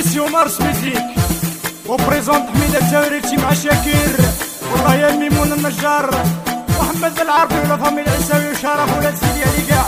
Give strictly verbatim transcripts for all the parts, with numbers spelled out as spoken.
ميسيون مارش ميزيك وبريزونت حميدة الجاوريتي مع شاكير والله يا ميمون النجار محمد العربي ولا فامي العيساوي وشرف ولاد سيدي علي كاع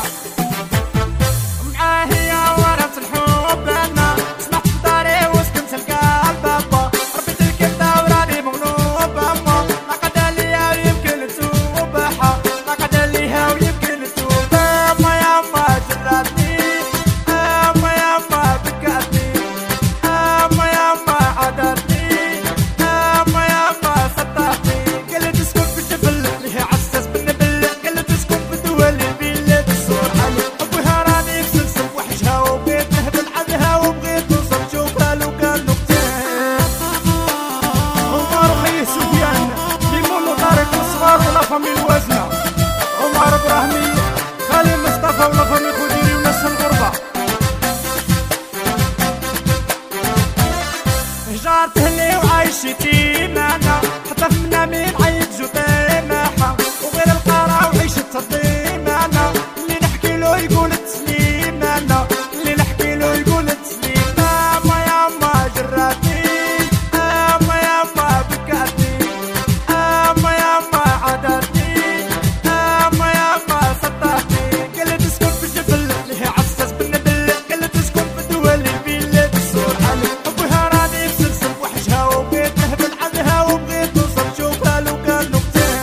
معاه هي ورث الحب انا سمعت في داري وسكنت القلب بابا ربيت الكبده وراني مغلوب اما ما قدا ليا ويمكن تسوبها ما قدا ليها ويمكن تسوب اما ياما جراتني اما ياما بكاتني اما ياما عادتني اما ياما سطحتني قلت اسكن في الجبل ليه عساس بالنبل قلت اسكن في دول البلاد الصور علي ابوها راني مسلسل وحشها وبغيت نهبل عنها وبغيت نوصل شوفها لو كان نقطتين عمر وخيه سفيان ليمون وطارق الصغار ولا فامي الوزنه عمر ابراهيمي خالي مصطفى ولا فامي خديري وناس الغربه هجرت اهلي وعايشتي معنا حتى في منامي نعيط جوطي معها وغير القرا وعيشة الضيم معنا اللي نحكي له يقول تسليم معنا اللي نحكي له يقول تسليم اما ياما جراتني اما ياما بكاتني اما ياما عادتني اما ياما سطحتني قلت اسكن في الجبل ليه عساس بالنبل قلت اسكن في دول البلاد الصور علي ابوها راني مسلسل وحشها وبغيت نهبل عنها وبغيت نوصل شوفها لو كان نقطتين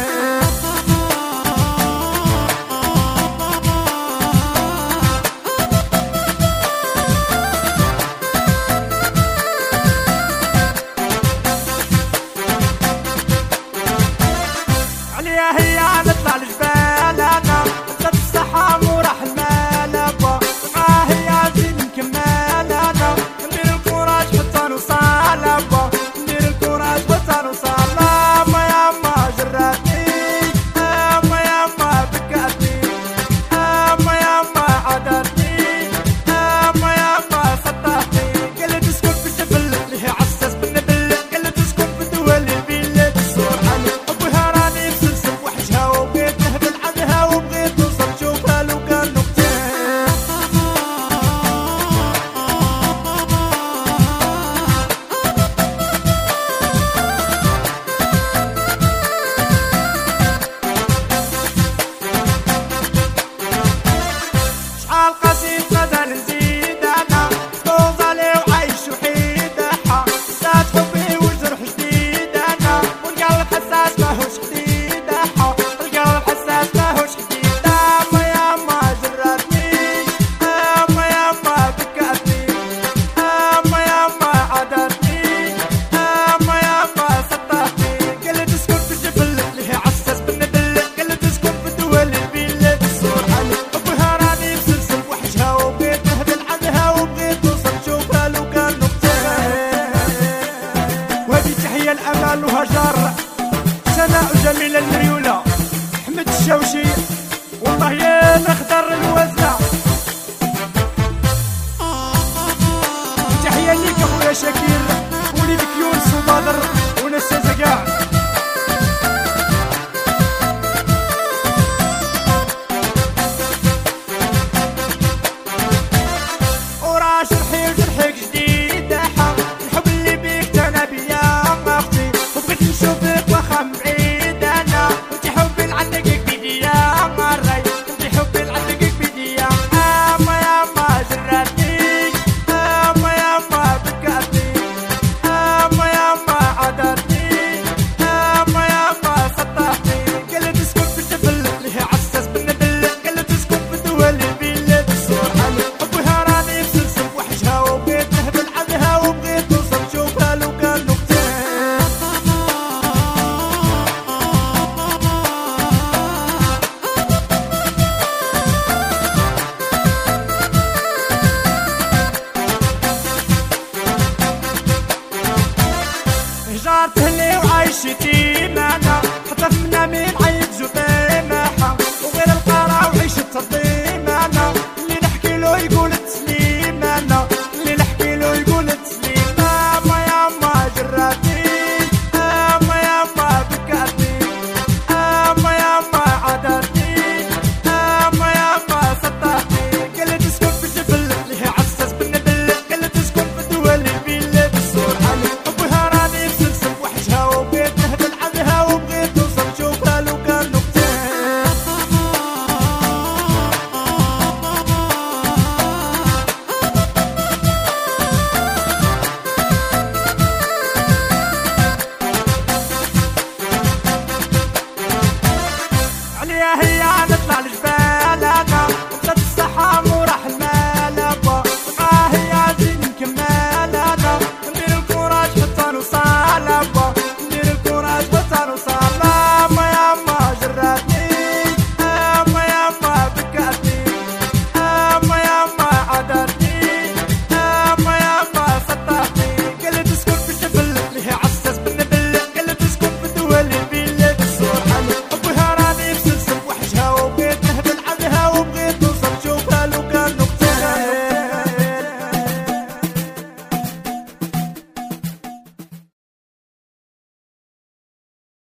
عليا هي نطلع الجبال انا نطلع السحام وراح المال ابا معاه هي نزيد نكمل انا ندير الكوراج حتى نوصل ابا ندير الكوراج حتى نوصل اما ياما جراتني اما ياما بكاتني اما ياما عادتني اما ياما سطحتني قلت اسكن في الجبل ليه عساس بالنبل قلت اسكن في دول البلاد الصور علي ابوها راني مسلسل وحشها وبغيت نهبل عنها وبغيت نوصل شوفها لو كان نقطتين شحال قصيد غدا نزيد انا طوز عليه وعايش وحيد احا زاد حبي وجرح جديد انا والقلب حساس ماهوش جديد احا القلب حساس ماهوش جديد اما ياما جراتني اما ياما بكاتني اما ياما عادتني اما ياما سطحتني قلت اسكن في الجبل ليه عساس بالنبل قلت اسكن في دول البلاد الصور علي ابوها راني مسلسل وحشها وبغيت نهبل عنها وبغيت نوصل شوفها لو كان نقطتين وهذه تحية الأمال وهجر سناء جميلة المريولة أحمد الشوشي والله يا نخضر الوزنة تحية ليك أخويا شاكير وليدك يونس وبدر وناس كاع ورا جرحي وجرحك جديد احا الحب اللي بيك تانا بيا اختي وبغيت نشوفك واخا من بعيد انا وانتي حبي لعندك بيديا مري انتي حبي لعندك بيديا اما ياما جراتني اما ياما بكاتني اما ياما عادتني اما ياما سطحتني قلت اسكن في الجبل ليه عساس بالنبل قلت اسكن في دول البلاد الصور علي ابوها راني مسلسل وحشها وبغيت نهبل عنها وبغيت نوصل شوفها لو كان نقطتين هجرت اهلي وعايشتي معنا حتى في منامي